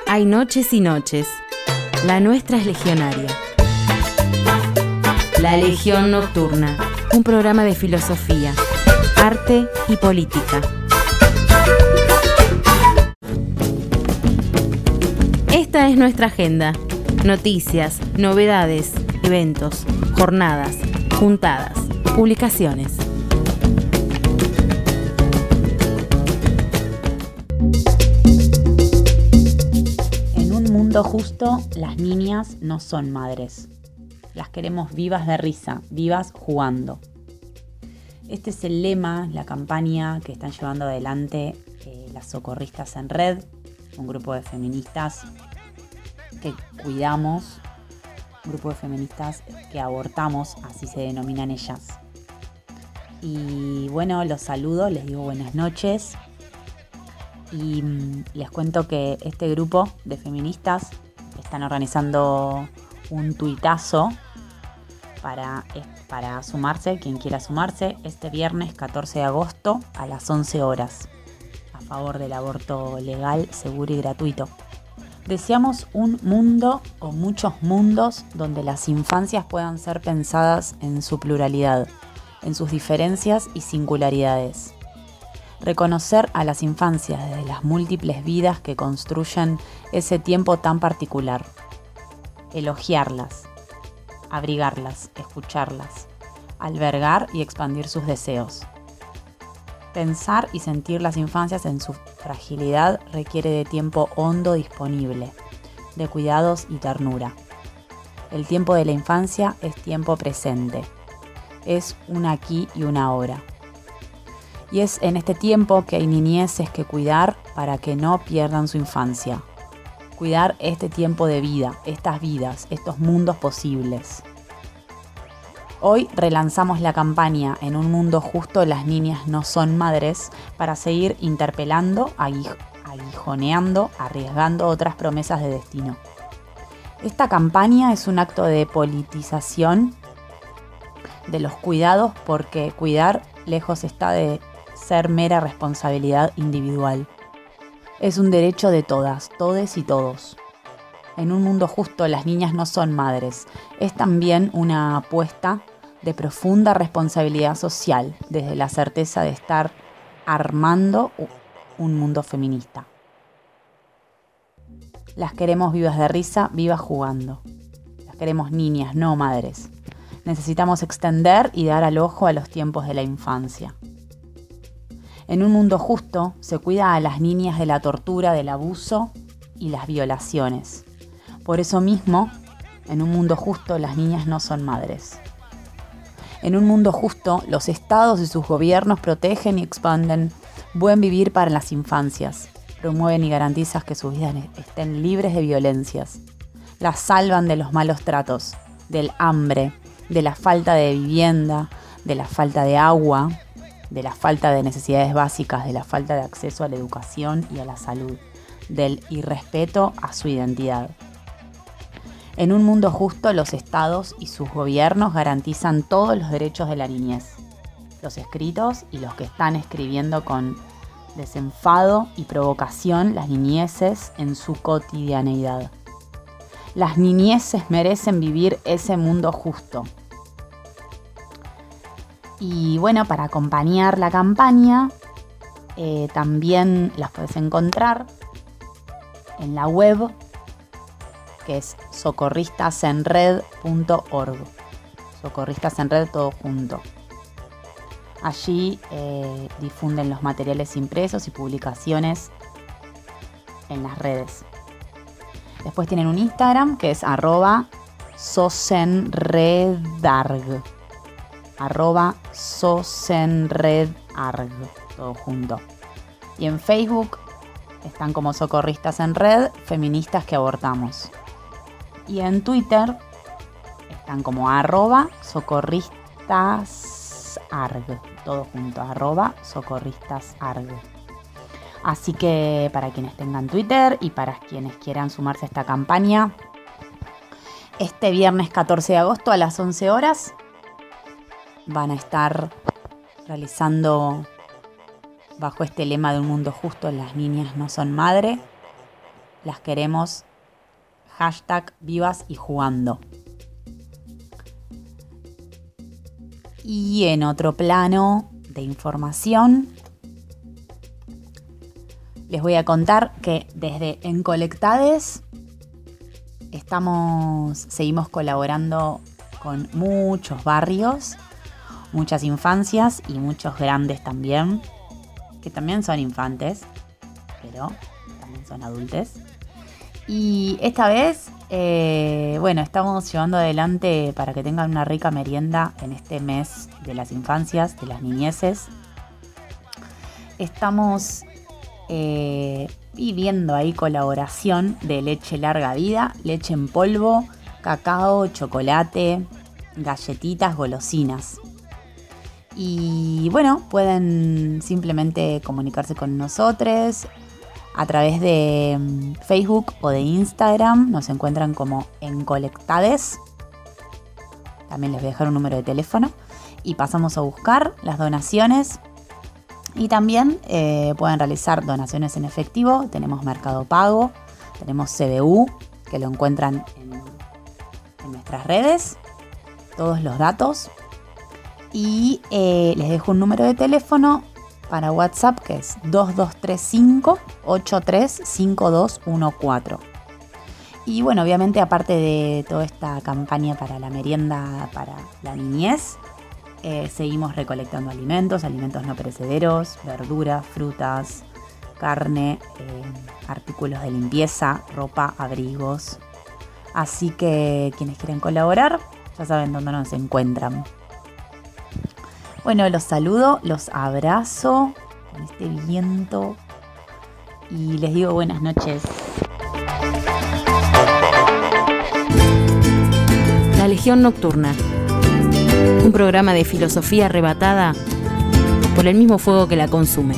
Hay noches y noches. La nuestra es legionaria. La Legión Nocturna, un programa de filosofía, arte y política. Esta es nuestra agenda. Noticias, novedades, eventos, jornadas, juntadas, publicaciones. En un mundo justo, las niñas no son madres. Las queremos vivas de risa, vivas jugando. Este es el lema, la campaña que están llevando adelante las Socorristas en Red, un grupo de feministas que cuidamos, un grupo de feministas que abortamos, así se denominan ellas. Y bueno, los saludo, les digo buenas noches y les cuento que este grupo de feministas están organizando un tuitazo para sumarse, quien quiera sumarse, este viernes 14 de agosto a las 11 horas, a favor del aborto legal, seguro y gratuito. Deseamos un mundo o muchos mundos donde las infancias puedan ser pensadas en su pluralidad, en sus diferencias y singularidades. Reconocer a las infancias desde las múltiples vidas que construyen ese tiempo tan particular. Elogiarlas, abrigarlas, escucharlas, albergar y expandir sus deseos. Pensar y sentir las infancias en su fragilidad requiere de tiempo hondo disponible, de cuidados y ternura. El tiempo de la infancia es tiempo presente, es un aquí y una ahora. Y es en este tiempo que hay niñeces que cuidar para que no pierdan su infancia. Cuidar este tiempo de vida, estas vidas, estos mundos posibles. Hoy relanzamos la campaña En un mundo justo las niñas no son madres para seguir interpelando, aguijoneando, arriesgando otras promesas de destino. Esta campaña es un acto de politización de los cuidados porque cuidar lejos está de ser mera responsabilidad individual. Es un derecho de todas, todes y todos. En un mundo justo las niñas no son madres. Es también una apuesta de profunda responsabilidad social desde la certeza de estar armando un mundo feminista. Las queremos vivas de risa, vivas jugando. Las queremos niñas, no madres. Necesitamos extender y dar al ojo a los tiempos de la infancia. En un mundo justo se cuida a las niñas de la tortura, del abuso y las violaciones. Por eso mismo, en un mundo justo, las niñas no son madres. En un mundo justo, los estados y sus gobiernos protegen y expanden buen vivir para las infancias, promueven y garantizan que sus vidas estén libres de violencias, las salvan de los malos tratos, del hambre, de la falta de vivienda, de la falta de agua, de la falta de necesidades básicas, de la falta de acceso a la educación y a la salud, del irrespeto a su identidad. En un mundo justo, los estados y sus gobiernos garantizan todos los derechos de la niñez, los escritos y los que están escribiendo con desenfado y provocación las niñeces en su cotidianeidad. Las niñeces merecen vivir ese mundo justo. Y bueno, para acompañar la campaña, también las puedes encontrar en la web, que es socorristasenred.org. Socorristasenred todo junto. Allí difunden los materiales impresos y publicaciones en las redes. Después tienen un Instagram que es @sosenredarg. @sosenredarg, todo junto. Y en Facebook están como Socorristas en Red, feministas que abortamos. Y en Twitter están como @socorristasarg, todo junto, @socorristasarg. Así que para quienes tengan Twitter y para quienes quieran sumarse a esta campaña, este viernes 14 de agosto a las 11 horas van a estar realizando, bajo este lema de un mundo justo, las niñas no son madre, las queremos #vivas y jugando. Y en otro plano de información, les voy a contar que desde Encolectades seguimos colaborando con muchos barrios, muchas infancias y muchos grandes también, que también son infantes, pero también son adultos. Y esta vez, estamos llevando adelante para que tengan una rica merienda en este mes de las infancias, de las niñeces. Estamos pidiendo ahí colaboración de leche larga vida, leche en polvo, cacao, chocolate, galletitas, golosinas. Y bueno, pueden simplemente comunicarse con nosotros a través de Facebook o de Instagram. Nos encuentran como Encolectades. También les voy a dejar un número de teléfono y pasamos a buscar las donaciones. Y también pueden realizar donaciones en efectivo. Tenemos Mercado Pago, tenemos CBU, que lo encuentran en nuestras redes, todos los datos. Y les dejo un número de teléfono para WhatsApp, que es 2235-835214. Y bueno, obviamente, aparte de toda esta campaña para la merienda para la niñez, seguimos recolectando alimentos no perecederos, verduras, frutas, carne, artículos de limpieza, ropa, abrigos. Así que quienes quieran colaborar, ya saben dónde nos encuentran. Bueno, los saludo, los abrazo con este viento y les digo buenas noches. La Legión Nocturna. Un programa de filosofía arrebatada por el mismo fuego que la consume.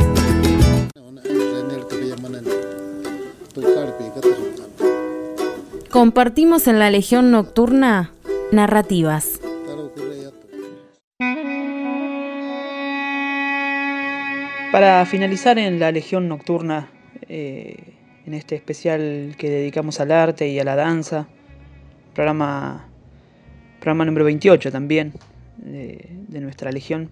Compartimos en la Legión Nocturna narrativas. Para finalizar en la Legión Nocturna, en este especial que dedicamos al arte y a la danza, programa número 28 también de nuestra Legión.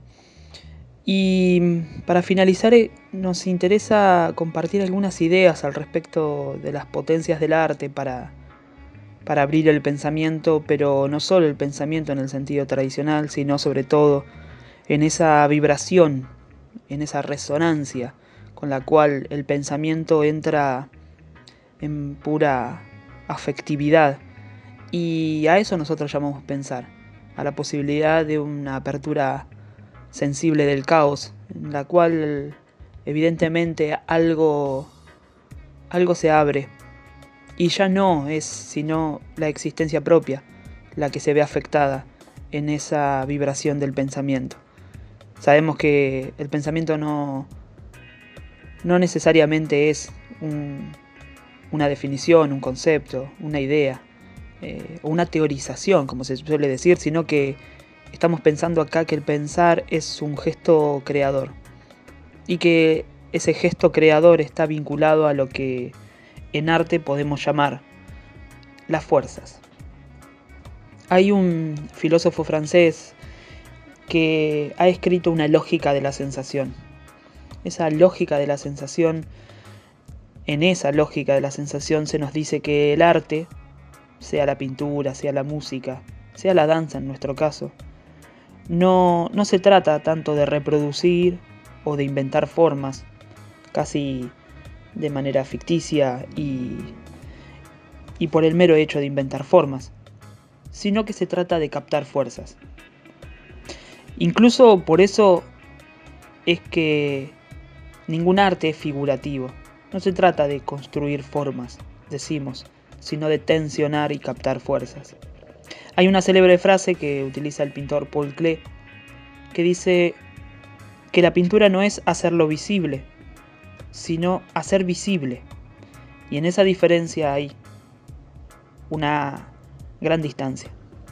Y para finalizar, nos interesa compartir algunas ideas al respecto de las potencias del arte para abrir el pensamiento, pero no solo el pensamiento en el sentido tradicional, sino sobre todo en esa vibración, en esa resonancia con la cual el pensamiento entra en pura afectividad. Y a eso nosotros llamamos pensar, a la posibilidad de una apertura sensible del caos, en la cual evidentemente algo se abre, y ya no es sino la existencia propia la que se ve afectada en esa vibración del pensamiento. Sabemos que el pensamiento no necesariamente es una definición, un concepto, una idea, o una teorización, como se suele decir, sino que estamos pensando acá que el pensar es un gesto creador, y que ese gesto creador está vinculado a lo que en arte podemos llamar las fuerzas. Hay un filósofo francés que ha escrito una lógica de la sensación. Esa lógica de la sensación, en esa lógica de la sensación se nos dice que el arte, sea la pintura, sea la música, sea la danza en nuestro caso, no se trata tanto de reproducir o de inventar formas, casi de manera ficticia y por el mero hecho de inventar formas, sino que se trata de captar fuerzas. Incluso por eso es que ningún arte es figurativo. No se trata de construir formas, decimos, sino de tensionar y captar fuerzas. Hay una célebre frase que utiliza el pintor Paul Klee, que dice que la pintura no es hacerlo visible, sino hacer visible. Y en esa diferencia hay una gran distancia.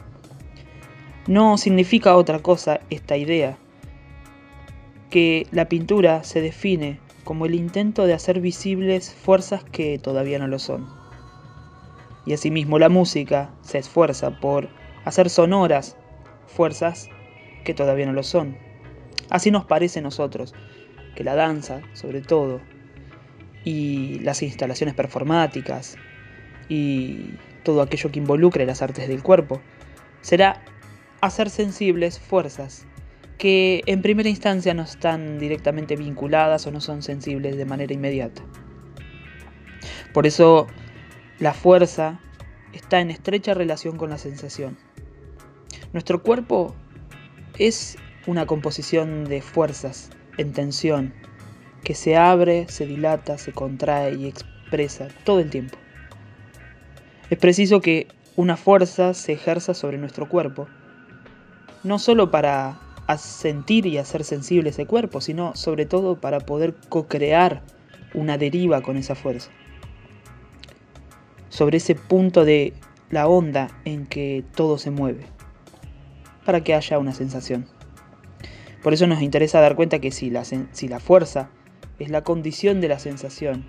No significa otra cosa esta idea, que la pintura se define como el intento de hacer visibles fuerzas que todavía no lo son. Y asimismo la música se esfuerza por hacer sonoras fuerzas que todavía no lo son. Así nos parece a nosotros que la danza, sobre todo, y las instalaciones performáticas, y todo aquello que involucre las artes del cuerpo, será hacer sensibles fuerzas que en primera instancia no están directamente vinculadas o no son sensibles de manera inmediata. Por eso la fuerza está en estrecha relación con la sensación. Nuestro cuerpo es una composición de fuerzas en tensión que se abre, se dilata, se contrae y expresa todo el tiempo. Es preciso que una fuerza se ejerza sobre nuestro cuerpo, no solo para sentir y hacer sensible ese cuerpo, sino sobre todo para poder co-crear una deriva con esa fuerza. Sobre ese punto de la onda en que todo se mueve, para que haya una sensación. Por eso nos interesa dar cuenta que si la fuerza es la condición de la sensación,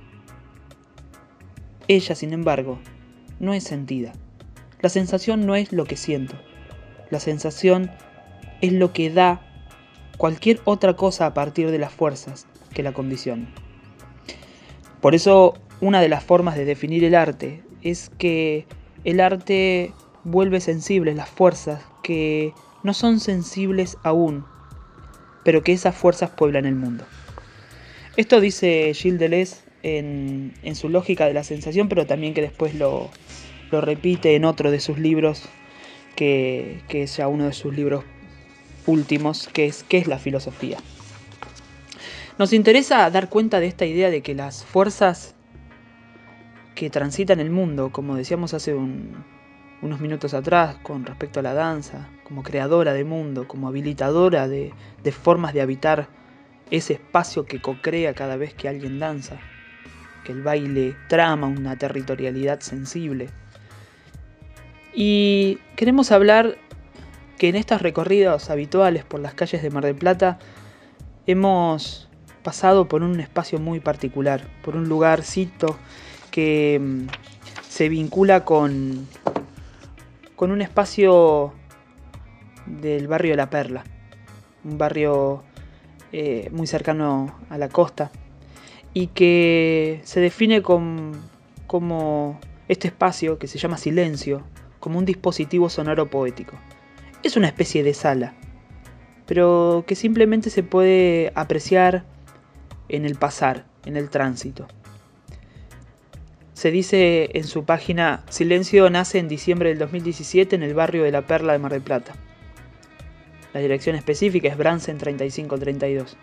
ella, sin embargo, no es sentida. La sensación no es lo que siento. La sensación es lo que da cualquier otra cosa a partir de las fuerzas que la condicionan. Por eso, una de las formas de definir el arte es que el arte vuelve sensibles las fuerzas que no son sensibles aún, pero que esas fuerzas pueblan el mundo. Esto dice Gilles Deleuze en su Lógica de la sensación, pero también que después lo repite en otro de sus libros, que es ya uno de sus libros últimos, que es la filosofía. Nos interesa dar cuenta de esta idea de que las fuerzas que transitan el mundo, como decíamos hace unos minutos atrás con respecto a la danza, como creadora de mundo, como habilitadora de formas de habitar ese espacio que co-crea cada vez que alguien danza, que el baile trama una territorialidad sensible. Y queremos hablar que en estos recorridos habituales por las calles de Mar del Plata hemos pasado por un espacio muy particular, por un lugarcito que se vincula con un espacio del barrio de La Perla, un barrio muy cercano a la costa, y que se define como este espacio que se llama Silencio, como un dispositivo sonoro poético. Es una especie de sala, pero que simplemente se puede apreciar en el pasar, en el tránsito. Se dice en su página: Silencio nace en diciembre del 2017 en el barrio de La Perla de Mar del Plata. La dirección específica es Bransen 3532.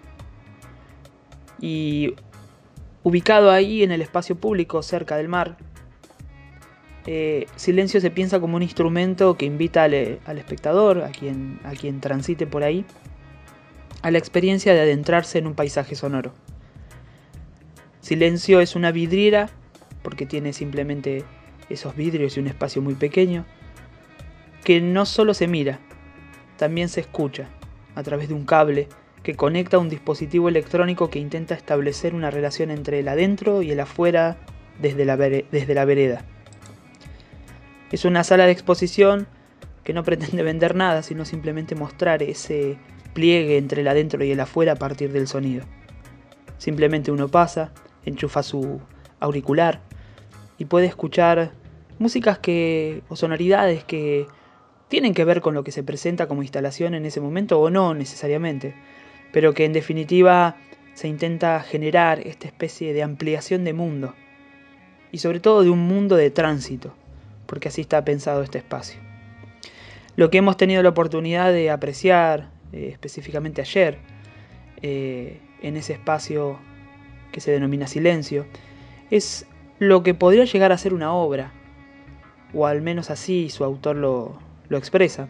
Y ubicado ahí en el espacio público cerca del mar, Silencio se piensa como un instrumento que invita al espectador, a quien transite por ahí, a la experiencia de adentrarse en un paisaje sonoro. Silencio es una vidriera, porque tiene simplemente esos vidrios y un espacio muy pequeño, que no solo se mira, también se escucha a través de un cable que conecta a un dispositivo electrónico que intenta establecer una relación entre el adentro y el afuera desde la vereda. Es una sala de exposición que no pretende vender nada, sino simplemente mostrar ese pliegue entre el adentro y el afuera a partir del sonido. Simplemente uno pasa, enchufa su auricular y puede escuchar músicas o sonoridades que tienen que ver con lo que se presenta como instalación en ese momento o no necesariamente, pero que en definitiva se intenta generar esta especie de ampliación de mundo y sobre todo de un mundo de tránsito, porque así está pensado este espacio. Lo que hemos tenido la oportunidad de apreciar específicamente ayer en ese espacio que se denomina Silencio es lo que podría llegar a ser una obra, o al menos así su autor lo expresa.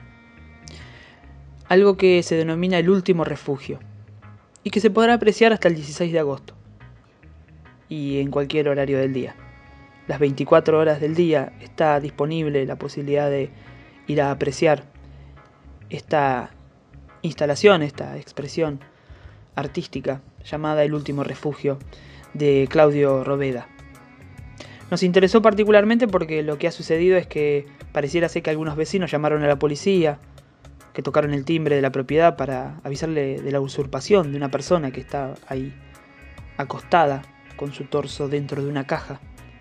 Algo que se denomina el último refugio y que se podrá apreciar hasta el 16 de agosto y en cualquier horario del día. Las 24 horas del día está disponible la posibilidad de ir a apreciar esta instalación, esta expresión artística llamada El último refugio, de Claudio Roveda. Nos interesó particularmente porque lo que ha sucedido es que pareciera ser que algunos vecinos llamaron a la policía, que tocaron el timbre de la propiedad para avisarle de la usurpación de una persona que está ahí acostada con su torso dentro de una caja.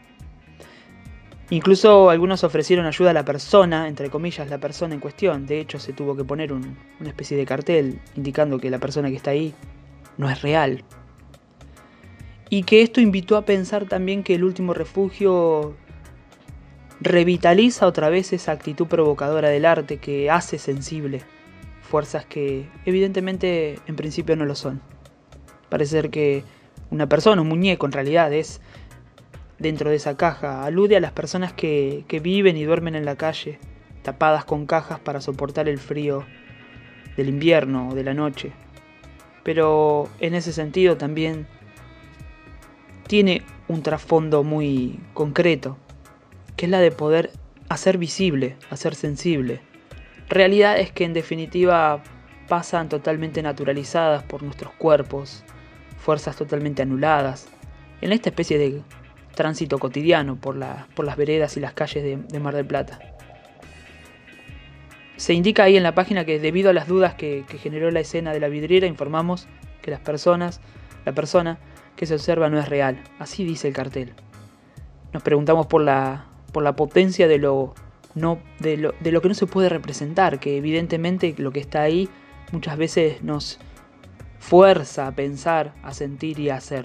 Incluso algunos ofrecieron ayuda a la persona, entre comillas la persona en cuestión. De hecho se tuvo que poner una especie de cartel indicando que la persona que está ahí no es real. Y que esto invitó a pensar también que El último refugio revitaliza otra vez esa actitud provocadora del arte que hace sensible fuerzas que evidentemente en principio no lo son. Parece ser que una persona, un muñeco en realidad es dentro de esa caja. Alude a las personas que viven y duermen en la calle, tapadas con cajas para soportar el frío del invierno o de la noche. Pero en ese sentido también tiene un trasfondo muy concreto, que es la de poder hacer visible, hacer sensible realidades que en definitiva pasan totalmente naturalizadas por nuestros cuerpos, fuerzas totalmente anuladas, en esta especie de tránsito cotidiano por las veredas y las calles de Mar del Plata. Se indica ahí en la página que debido a las dudas que generó la escena de la vidriera, informamos que la persona que se observa no es real. Así dice el cartel. Nos preguntamos por la potencia de lo que no se puede representar, que evidentemente lo que está ahí muchas veces nos fuerza a pensar, a sentir y a hacer.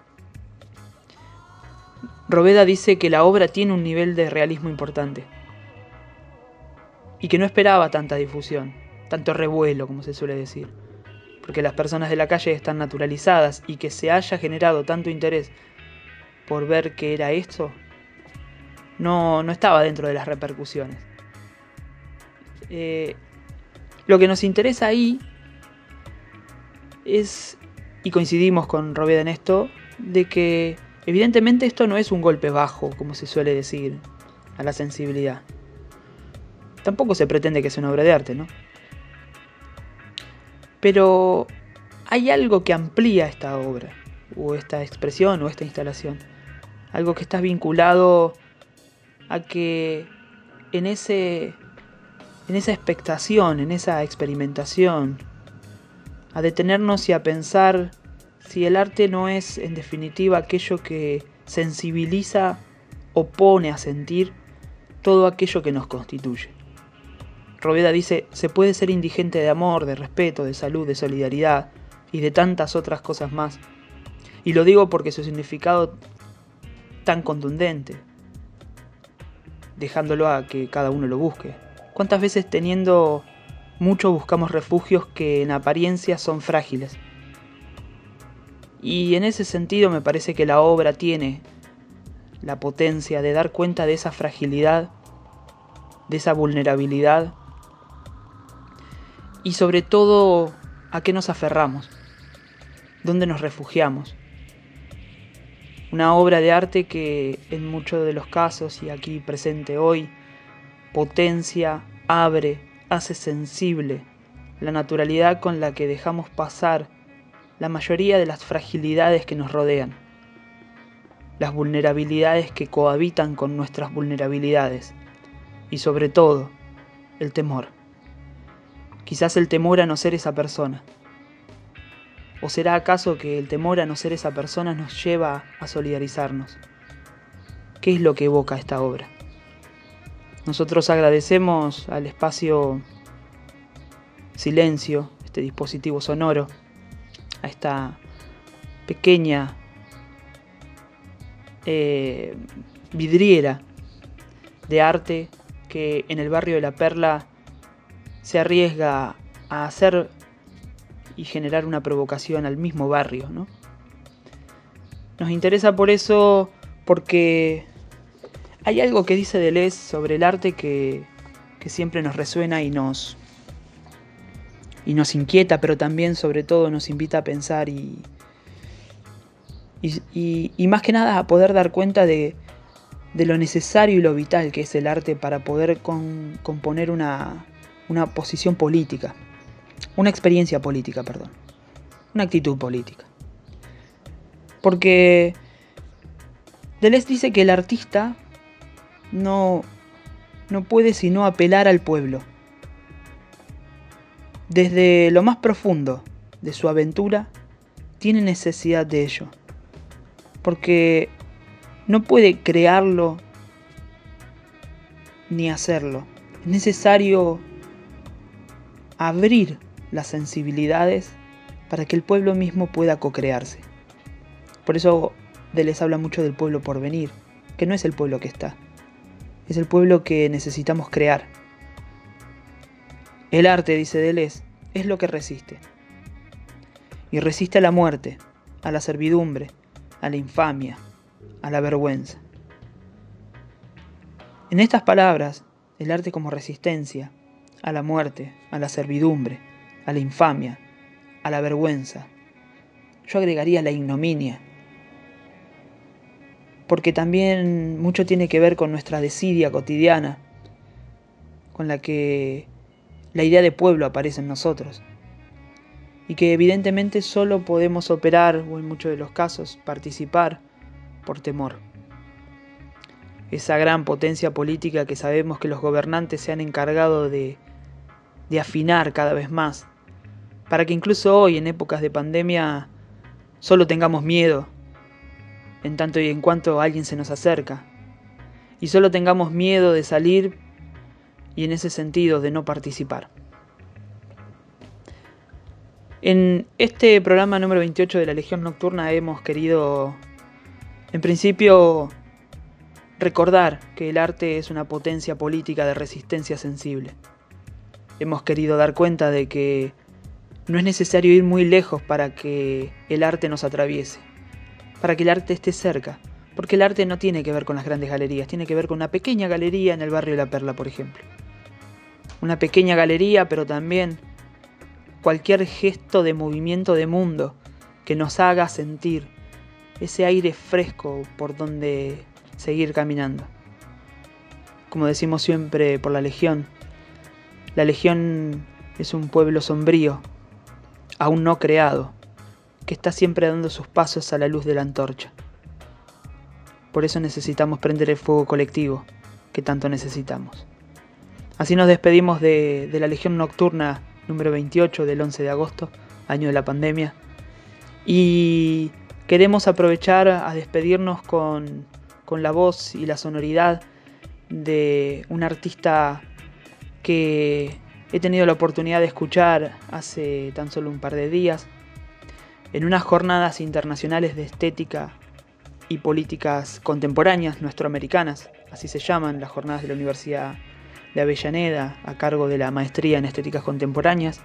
Roveda dice que la obra tiene un nivel de realismo importante y que no esperaba tanta difusión, tanto revuelo, como se suele decir, porque las personas de la calle están naturalizadas, y que se haya generado tanto interés por ver qué era esto no estaba dentro de las repercusiones. Lo que nos interesa ahí es, y coincidimos con Roveda en esto, de que evidentemente esto no es un golpe bajo, como se suele decir, a la sensibilidad. Tampoco se pretende que sea una obra de arte, ¿no? Pero hay algo que amplía esta obra, o esta expresión, o esta instalación. Algo que está vinculado a que en esa expectación, en esa experimentación, a detenernos y a pensar si el arte no es en definitiva aquello que sensibiliza o pone a sentir todo aquello que nos constituye. Roveda dice, se puede ser indigente de amor, de respeto, de salud, de solidaridad y de tantas otras cosas más. Y lo digo porque su significado tan contundente, dejándolo a que cada uno lo busque. ¿Cuántas veces teniendo mucho buscamos refugios que en apariencia son frágiles? Y en ese sentido me parece que la obra tiene la potencia de dar cuenta de esa fragilidad, de esa vulnerabilidad, y sobre todo a qué nos aferramos, dónde nos refugiamos. Una obra de arte que en muchos de los casos, y aquí presente hoy, potencia, abre, hace sensible la naturalidad con la que dejamos pasar la mayoría de las fragilidades que nos rodean, las vulnerabilidades que cohabitan con nuestras vulnerabilidades, y sobre todo, el temor. Quizás el temor a no ser esa persona. ¿O será acaso que el temor a no ser esa persona nos lleva a solidarizarnos? ¿Qué es lo que evoca esta obra? Nosotros agradecemos al espacio Silencio, este dispositivo sonoro, a esta pequeña vidriera de arte que en el barrio de La Perla se arriesga a hacer y generar una provocación al mismo barrio, ¿no? Nos interesa por eso, porque hay algo que dice Deleuze sobre el arte que siempre nos resuena y nos inquieta, pero también sobre todo nos invita a pensar y más que nada a poder dar cuenta de lo necesario y lo vital que es el arte para poder componer una posición política, una experiencia política, perdón. una actitud política. Porque Deleuze dice que el artista no puede sino apelar al pueblo. Desde lo más profundo de su aventura, tiene necesidad de ello. Porque no puede crearlo ni hacerlo. Es necesario abrir las sensibilidades para que el pueblo mismo pueda co-crearse. Por eso Deleuze habla mucho del pueblo por venir, que no es el pueblo que está, es el pueblo que necesitamos crear. El arte, dice Deleuze, es lo que resiste. Y resiste a la muerte, a la servidumbre, a la infamia, a la vergüenza. En estas palabras, el arte como resistencia a la muerte, a la servidumbre, a la infamia, a la vergüenza, yo agregaría la ignominia. Porque también mucho tiene que ver con nuestra desidia cotidiana, con la que la idea de pueblo aparece en nosotros. Y que evidentemente solo podemos operar, o en muchos de los casos, participar por temor. Esa gran potencia política que sabemos que los gobernantes se han encargado de afinar cada vez más, para que incluso hoy, en épocas de pandemia, solo tengamos miedo, en tanto y en cuanto alguien se nos acerca, y solo tengamos miedo de salir y en ese sentido de no participar. En este programa número 28 de la Legión Nocturna hemos querido, en principio, recordar que el arte es una potencia política de resistencia sensible. Hemos querido dar cuenta de que no es necesario ir muy lejos para que el arte nos atraviese, para que el arte esté cerca, porque el arte no tiene que ver con las grandes galerías, tiene que ver con una pequeña galería en el barrio de La Perla, por ejemplo. Una pequeña galería, pero también cualquier gesto de movimiento de mundo que nos haga sentir ese aire fresco por donde seguir caminando. Como decimos siempre por la Legión es un pueblo sombrío, aún no creado, que está siempre dando sus pasos a la luz de la antorcha. Por eso necesitamos prender el fuego colectivo que tanto necesitamos. Así nos despedimos de la Legión Nocturna número 28 del 11 de agosto, año de la pandemia. Y queremos aprovechar a despedirnos con la voz y la sonoridad de un artista que he tenido la oportunidad de escuchar hace tan solo un par de días en unas jornadas internacionales de estética y políticas contemporáneas nuestroamericanas, así se llaman las jornadas de la Universidad de Avellaneda, a cargo de la maestría en estéticas contemporáneas.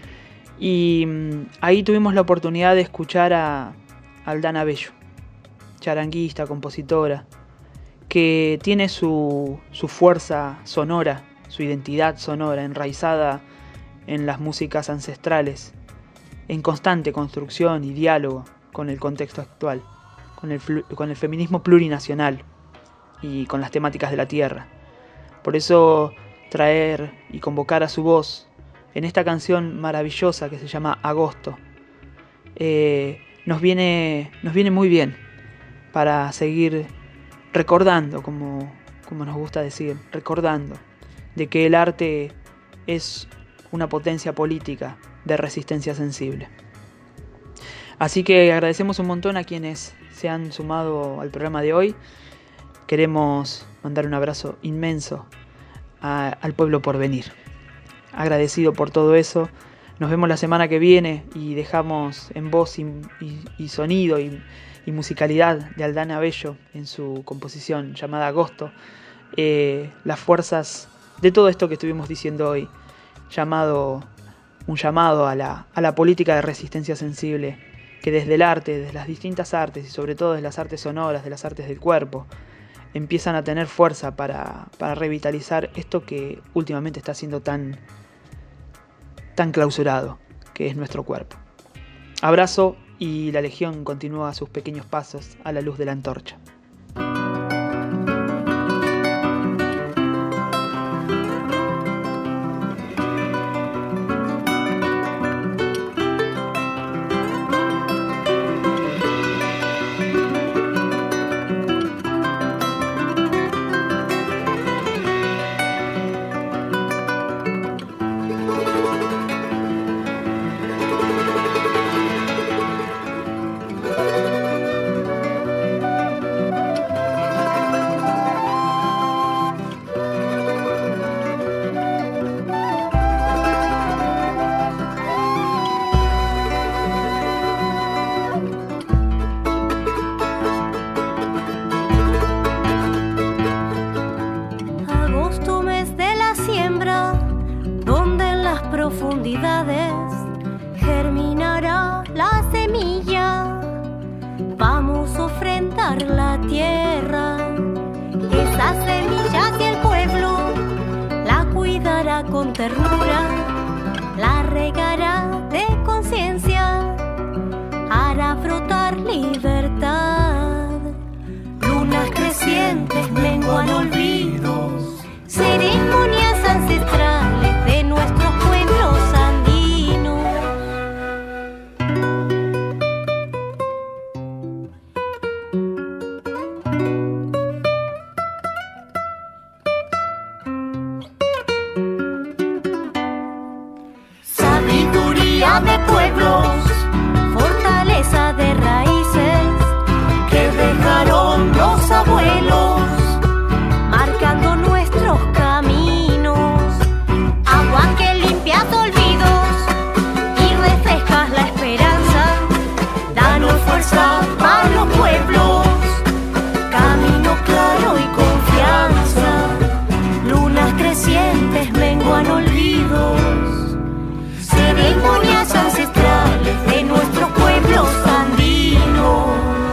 Y ahí tuvimos la oportunidad de escuchar a Aldana Bello, charanguista, compositora, que tiene su fuerza sonora, su identidad sonora, enraizada en las músicas ancestrales, en constante construcción y diálogo con el contexto actual, con el feminismo plurinacional y con las temáticas de la tierra. Por eso traer y convocar a su voz en esta canción maravillosa que se llama Agosto nos viene muy bien para seguir recordando, como nos gusta decir, recordando de que el arte es una potencia política de resistencia sensible. Así que agradecemos un montón a quienes se han sumado al programa de hoy. Queremos mandar un abrazo inmenso al pueblo por venir. Agradecido por todo eso. Nos vemos la semana que viene y dejamos en voz y sonido y musicalidad de Aldana Bello en su composición llamada Agosto las fuerzas de todo esto que estuvimos diciendo hoy, un llamado a la política de resistencia sensible que desde el arte, desde las distintas artes y sobre todo desde las artes sonoras, de las artes del cuerpo, empiezan a tener fuerza para revitalizar esto que últimamente está siendo tan clausurado, que es nuestro cuerpo. Abrazo, y la Legión continúa sus pequeños pasos a la luz de la antorcha. profundidades germinará la semilla. Vamos a ofrendar la tierra. Esa semilla que el pueblo la cuidará con ternura, la regará de conciencia, hará brotar libertad. Lunas crecientes menguan olvidos, ceremonias ancestrales de nuestros pueblos andinos. Sabiduría de pueblos, fortaleza de raíces que dejaron los abuelos, marcando nuestros caminos. Agua que limpias olvidos y refrescas la esperanza. Danos fuerza para los pueblos, camino claro y confianza. Lunas crecientes menguan olvidos, ceremonias ancestrales de nuestros pueblos andinos.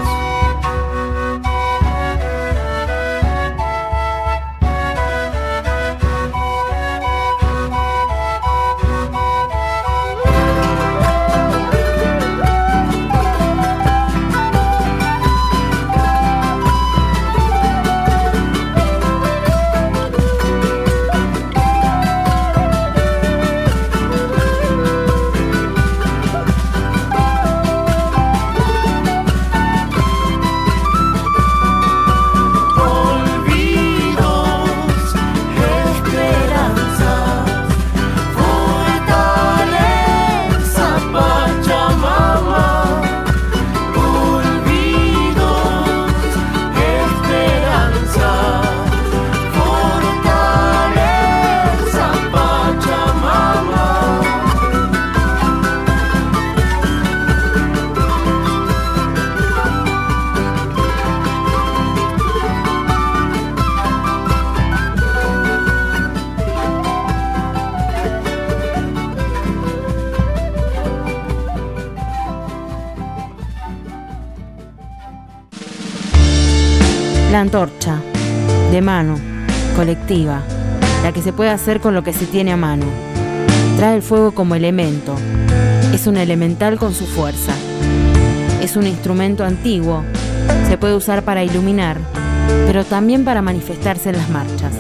La antorcha, de mano, colectiva, la que se puede hacer con lo que se tiene a mano. Trae el fuego como elemento. Es un elemental con su fuerza. Es un instrumento antiguo. Se puede usar para iluminar, pero también para manifestarse en las marchas.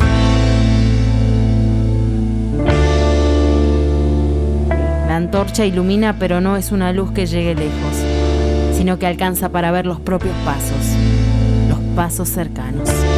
La antorcha ilumina, pero no es una luz que llegue lejos, sino que alcanza para ver los propios pasos cercanos.